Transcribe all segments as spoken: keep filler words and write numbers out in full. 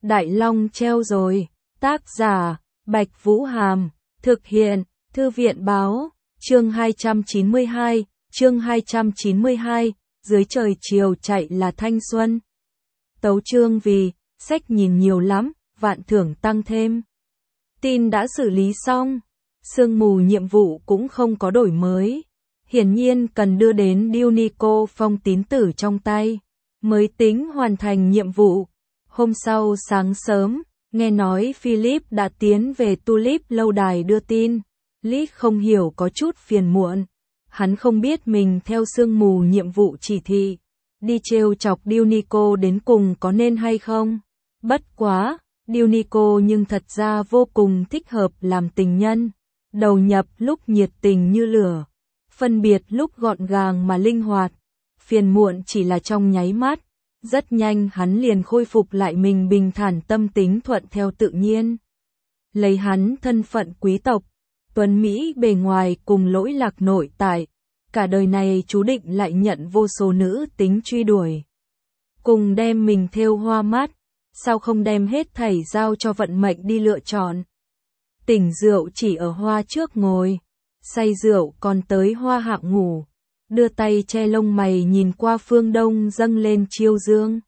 Đại Long treo rồi. Tác giả, Bạch Vũ Hàm. Thực hiện, Thư viện Báo. Chương hai trăm chín mươi hai, chương hai trăm chín mươi hai, dưới trời chiều chạy là thanh xuân. Tấu chương vì, sách nhìn nhiều lắm, vạn thưởng tăng thêm. Tin đã xử lý xong, sương mù nhiệm vụ cũng không có đổi mới. Hiển nhiên cần đưa đến Dunico phong tín tử trong tay, mới tính hoàn thành nhiệm vụ. Hôm sau sáng sớm, nghe nói Philip đã tiến về Tulip lâu đài đưa tin. Lý không hiểu có chút phiền muộn. Hắn không biết mình theo sương mù nhiệm vụ chỉ thị. Đi trêu chọc Dunico đến cùng có nên hay không? Bất quá, Dunico nhưng thật ra vô cùng thích hợp làm tình nhân. Đầu nhập lúc nhiệt tình như lửa. Phân biệt lúc gọn gàng mà linh hoạt. Phiền muộn chỉ là trong nháy mắt. Rất nhanh hắn liền khôi phục lại mình bình thản tâm tính thuận theo tự nhiên. Lấy hắn thân phận quý tộc, tuấn Mỹ bề ngoài cùng lỗi lạc nội tại. Cả đời này chú định lại nhận vô số nữ tính truy đuổi. Cùng đem mình thêu hoa mắt, sao không đem hết thảy giao cho vận mệnh đi lựa chọn. Tỉnh rượu chỉ ở hoa trước ngồi, say rượu còn tới hoa hạng ngủ. Đưa tay che lông mày nhìn qua phương đông dâng lên chiêu dương.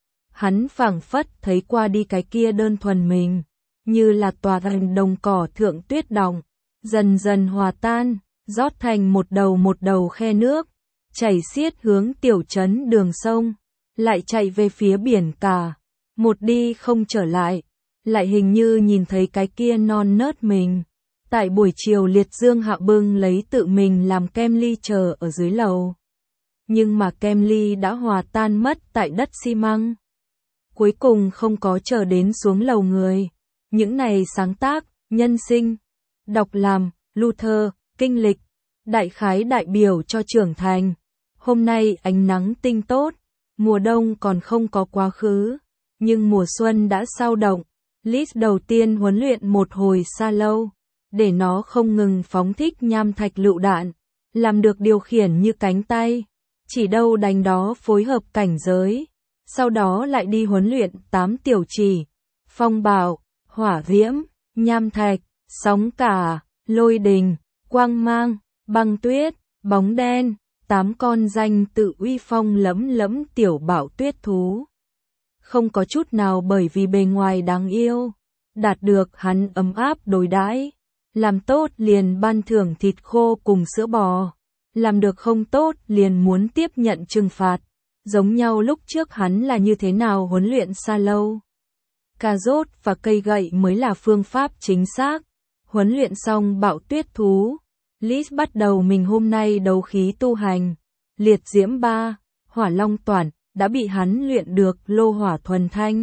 Hắn phảng phất thấy qua đi cái kia đơn thuần mình, như là tòa thành đồng cỏ thượng tuyết đọng, dần dần hòa tan, rót thành một đầu một đầu khe nước, chảy xiết hướng tiểu trấn đường sông, lại chạy về phía biển cả, một đi không trở lại, lại hình như nhìn thấy cái kia non nớt mình. Tại buổi chiều liệt dương hạ bưng lấy tự mình làm kem ly chờ ở dưới lầu. Nhưng mà kem ly đã hòa tan mất tại đất xi măng. Cuối cùng không có chờ đến xuống lầu người. Những này sáng tác, nhân sinh, đọc làm, Luther, kinh lịch, đại khái đại biểu cho trưởng thành. Hôm nay ánh nắng tinh tốt, mùa đông còn không có quá khứ, nhưng mùa xuân đã sao động. Liz đầu tiên huấn luyện một hồi xa lâu. Để nó không ngừng phóng thích nham thạch lựu đạn, làm được điều khiển như cánh tay, chỉ đâu đánh đó phối hợp cảnh giới, sau đó lại đi huấn luyện tám tiểu chỉ, phong bạo, hỏa diễm, nham thạch, sóng cả, lôi đình, quang mang, băng tuyết, bóng đen, tám con danh tự uy phong lẫm lẫm tiểu bạo tuyết thú. Không có chút nào bởi vì bề ngoài đáng yêu, đạt được hắn ấm áp đối đãi. Làm tốt liền ban thưởng thịt khô cùng sữa bò, làm được không tốt liền muốn tiếp nhận trừng phạt. Giống nhau lúc trước hắn là như thế nào huấn luyện xa lâu. Cà rốt và cây gậy mới là phương pháp chính xác. Huấn luyện xong bạo tuyết thú, Liz bắt đầu mình hôm nay đấu khí tu hành. Liệt diễm ba, hỏa long toàn, đã bị hắn luyện được lô hỏa thuần thanh.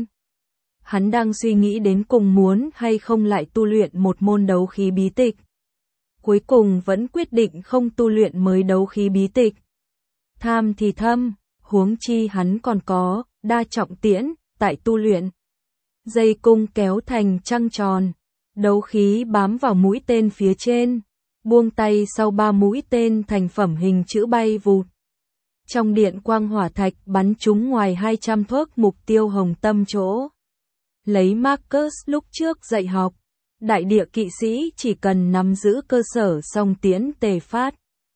Hắn đang suy nghĩ đến cùng muốn hay không lại tu luyện một môn đấu khí bí tịch. Cuối cùng vẫn quyết định không tu luyện mới đấu khí bí tịch. Tham thì thâm, huống chi hắn còn có đa trọng tiễn tại tu luyện. Dây cung kéo thành trăng tròn, đấu khí bám vào mũi tên phía trên, buông tay sau ba mũi tên thành phẩm hình chữ bay vụt. Trong điện quang hỏa thạch bắn trúng ngoài hai trăm thước mục tiêu hồng tâm chỗ. Lấy Marcus lúc trước dạy học, đại địa kỵ sĩ chỉ cần nắm giữ cơ sở song tiễn tề phát.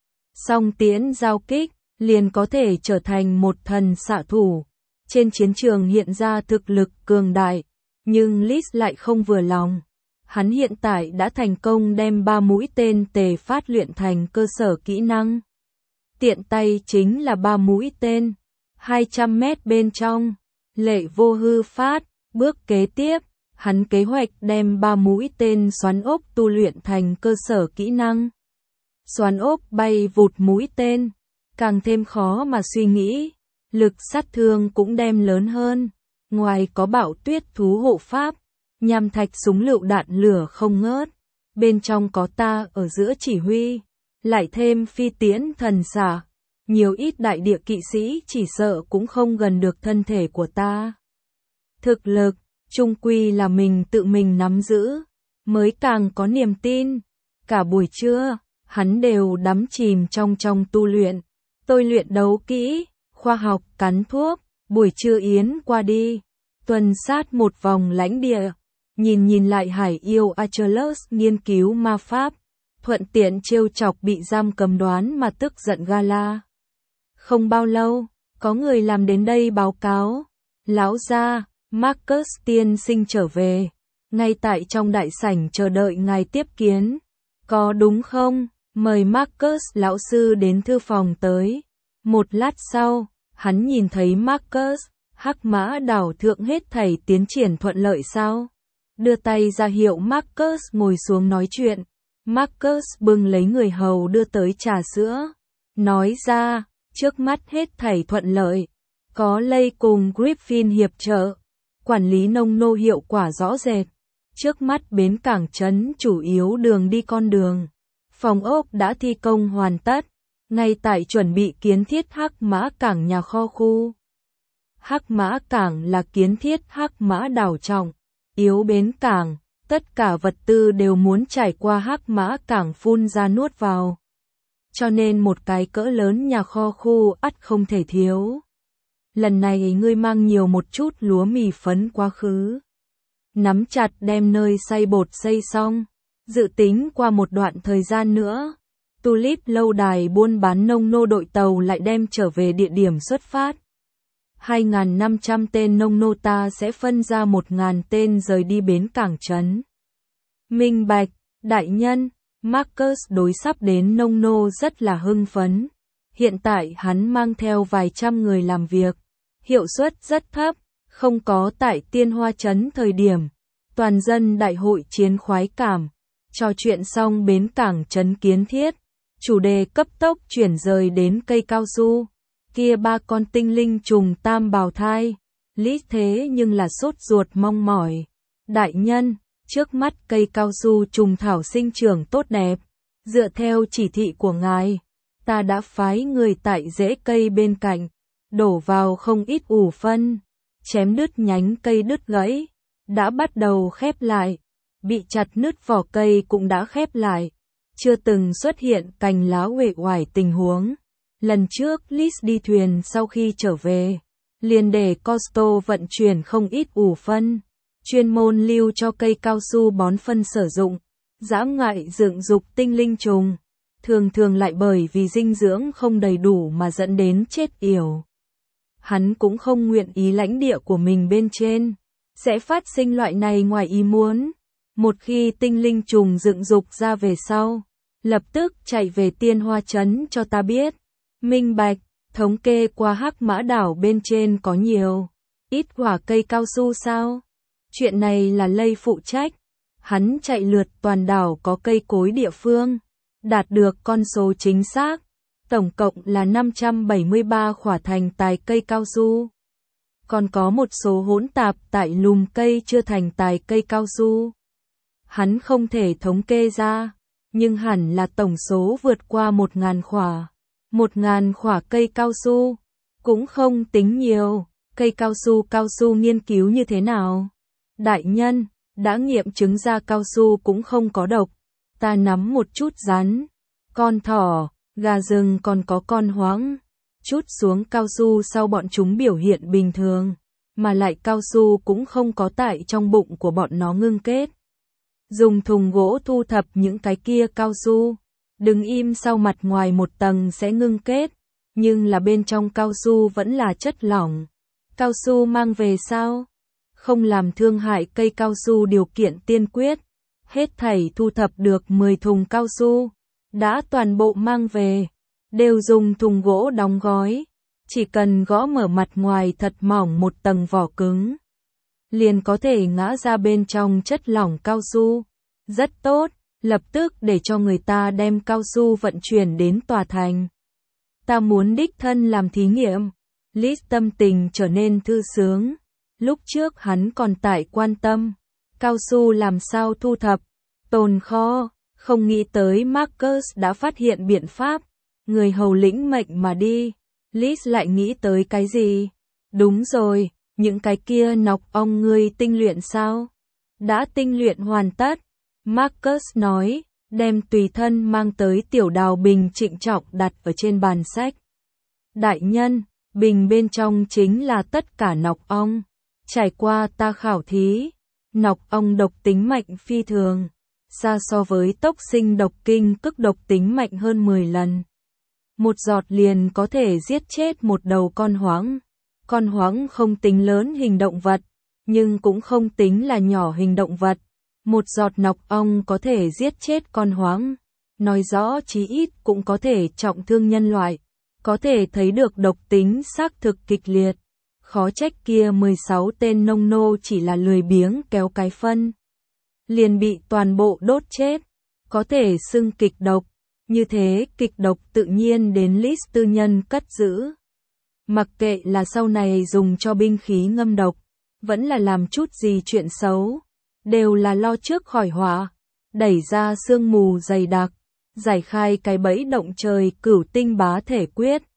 Song tiễn giao kích, liền có thể trở thành một thần xạ thủ. Trên chiến trường hiện ra thực lực cường đại, nhưng Liz lại không vừa lòng. Hắn hiện tại đã thành công đem ba mũi tên tề phát luyện thành cơ sở kỹ năng. Tiện tay chính là ba mũi tên, hai trăm mét bên trong, lệ vô hư phát. Bước kế tiếp, hắn kế hoạch đem ba mũi tên xoắn ốc tu luyện thành cơ sở kỹ năng. Xoắn ốc bay vụt mũi tên, càng thêm khó mà suy nghĩ, lực sát thương cũng đem lớn hơn. Ngoài có bạo tuyết thú hộ pháp, nham thạch súng lựu đạn lửa không ngớt, bên trong có ta ở giữa chỉ huy, lại thêm phi tiễn thần xạ, nhiều ít đại địa kỵ sĩ chỉ sợ cũng không gần được thân thể của ta. Thực lực, chung quy là mình tự mình nắm giữ, mới càng có niềm tin. Cả buổi trưa, hắn đều đắm chìm trong trong tu luyện, tôi luyện đấu kỹ, khoa học cắn thuốc, buổi trưa yến qua đi. tuần sát một vòng lãnh địa, nhìn nhìn lại hải yêu Achilles nghiên cứu ma pháp, thuận tiện trêu chọc bị giam cầm đoán mà tức giận Gala. Không bao lâu, có người làm đến đây báo cáo, lão gia, Marcus tiên sinh trở về, ngay tại trong đại sảnh chờ đợi ngài tiếp kiến. Có đúng không? Mời Marcus lão sư đến thư phòng tới. Một lát sau, hắn nhìn thấy Marcus, Hắc Mã đảo thượng hết thảy tiến triển thuận lợi sao? Đưa tay ra hiệu Marcus ngồi xuống nói chuyện. Marcus bưng lấy người hầu đưa tới trà sữa, nói ra, trước mắt hết thảy thuận lợi, có Lay cùng Griffin hiệp trợ, quản lý nông nô hiệu quả rõ rệt. Trước mắt bến cảng trấn chủ yếu đường đi con đường, phòng ốc đã thi công hoàn tất, ngay tại chuẩn bị kiến thiết Hắc Mã cảng nhà kho khu. Hắc Mã cảng là kiến thiết Hắc Mã đảo trọng, yếu bến cảng, tất cả vật tư đều muốn trải qua Hắc Mã cảng phun ra nuốt vào. Cho nên một cái cỡ lớn nhà kho khu ắt không thể thiếu. Lần này ngươi mang nhiều một chút lúa mì phấn quá khứ. Nắm chặt đem nơi xay bột xây xong, dự tính qua một đoạn thời gian nữa, Tulip lâu đài buôn bán nông nô đội tàu lại đem trở về địa điểm xuất phát. hai nghìn năm trăm tên nông nô ta sẽ phân ra một nghìn tên rời đi bến cảng trấn. Minh bạch, đại nhân, Marcus đối sắp đến nông nô rất là hưng phấn. Hiện tại hắn mang theo vài trăm người làm việc, hiệu suất rất thấp, không có tại Tiên Hoa trấn thời điểm. Toàn dân đại hội chiến khoái cảm, trò chuyện xong bến cảng trấn kiến thiết, chủ đề cấp tốc chuyển rời đến cây cao su. Kia ba con tinh linh trùng tam bào thai, lý thế nhưng là sốt ruột mong mỏi. Đại nhân, trước mắt cây cao su trùng thảo sinh trưởng tốt đẹp, dựa theo chỉ thị của ngài, ta đã phái người tại rễ cây bên cạnh, đổ vào không ít ủ phân, chém đứt nhánh cây đứt gãy, đã bắt đầu khép lại, bị chặt nứt vỏ cây cũng đã khép lại, chưa từng xuất hiện cành lá uể oải tình huống. Lần trước Liz đi thuyền sau khi trở về, liền để Costo vận chuyển không ít ủ phân, chuyên môn lưu cho cây cao su bón phân sử dụng, dã ngại dựng dục tinh linh trùng, thường thường lại bởi vì dinh dưỡng không đầy đủ mà dẫn đến chết yểu. Hắn cũng không nguyện ý lãnh địa của mình bên trên sẽ phát sinh loại này ngoài ý muốn. Một khi tinh linh trùng dựng dục ra về sau, lập tức chạy về Tiên Hoa trấn cho ta biết. Minh bạch, thống kê qua Hắc Mã đảo bên trên có nhiều ít quả cây cao su sao? Chuyện này là Lay phụ trách. Hắn chạy lượt toàn đảo có cây cối địa phương, đạt được con số chính xác. Tổng cộng là năm trăm bảy mươi ba khỏa thành tài cây cao su. Còn có một số hỗn tạp tại lùm cây chưa thành tài cây cao su. Hắn không thể thống kê ra, nhưng hẳn là tổng số vượt qua một ngàn khỏa. Một ngàn khỏa cây cao su, cũng không tính nhiều. Cây cao su cao su nghiên cứu như thế nào? Đại nhân, đã nghiệm chứng ra cao su cũng không có độc. Ta nắm một chút rắn, con thỏ, gà rừng còn có con hoáng. Chút xuống cao su sau bọn chúng biểu hiện bình thường, mà lại cao su cũng không có tại trong bụng của bọn nó ngưng kết. Dùng thùng gỗ thu thập những cái kia cao su, đứng im sau mặt ngoài một tầng sẽ ngưng kết, nhưng là bên trong cao su vẫn là chất lỏng. Cao su mang về sao? Không làm thương hại cây cao su điều kiện tiên quyết. Hết thảy thu thập được mười thùng cao su, đã toàn bộ mang về, đều dùng thùng gỗ đóng gói, chỉ cần gõ mở mặt ngoài thật mỏng một tầng vỏ cứng, liền có thể ngã ra bên trong chất lỏng cao su. Rất tốt, lập tức để cho người ta đem cao su vận chuyển đến tòa thành. Ta muốn đích thân làm thí nghiệm. Liz tâm tình trở nên thư sướng. Lúc trước hắn còn tại quan tâm, cao su làm sao thu thập, tồn kho, không nghĩ tới Marcus đã phát hiện biện pháp, người hầu lĩnh mệnh mà đi. Liz lại nghĩ tới cái gì? Đúng rồi, những cái kia nọc ong ngươi tinh luyện sao? Đã tinh luyện hoàn tất. Marcus nói, đem tùy thân mang tới tiểu đào bình trịnh trọng đặt ở trên bàn sách. Đại nhân, bình bên trong chính là tất cả nọc ong. Trải qua ta khảo thí, nọc ong độc tính mạnh phi thường, xa so với tốc sinh độc kinh cức độc tính mạnh hơn mười lần. Một giọt liền có thể giết chết một đầu con hoáng. Con hoáng không tính lớn hình động vật, nhưng cũng không tính là nhỏ hình động vật. Một giọt nọc ong có thể giết chết con hoáng, nói rõ chí ít cũng có thể trọng thương nhân loại. Có thể thấy được độc tính xác thực kịch liệt. Khó trách kia mười sáu tên nông nô chỉ là lười biếng kéo cái phân, liền bị toàn bộ đốt chết. Có thể xưng kịch độc, như thế kịch độc tự nhiên đến list tư nhân cất giữ. Mặc kệ là sau này dùng cho binh khí ngâm độc, vẫn là làm chút gì chuyện xấu, đều là lo trước khỏi họa, đẩy ra sương mù dày đặc, giải khai cái bẫy động trời cửu tinh bá thể quyết.